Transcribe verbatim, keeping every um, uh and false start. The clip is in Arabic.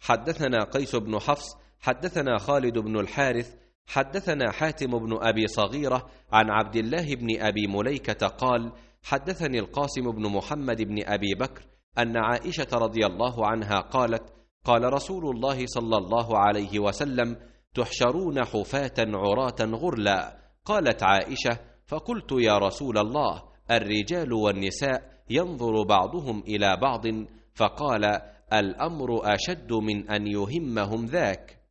حدثنا قيس بن حفص حدثنا خالد بن الحارث حدثنا حاتم بن أبي صغيرة عن عبد الله بن أبي مليكة قال: حدثني القاسم بن محمد بن أبي بكر أن عائشة رضي الله عنها قالت: قال رسول الله صلى الله عليه وسلم: تحشرون حفاة عراة غرلا. قالت عائشة: فقلت يا رسول الله، الرجال والنساء ينظر بعضهم إلى بعض؟ فقال: الأمر أشد من أن يهمهم ذاك.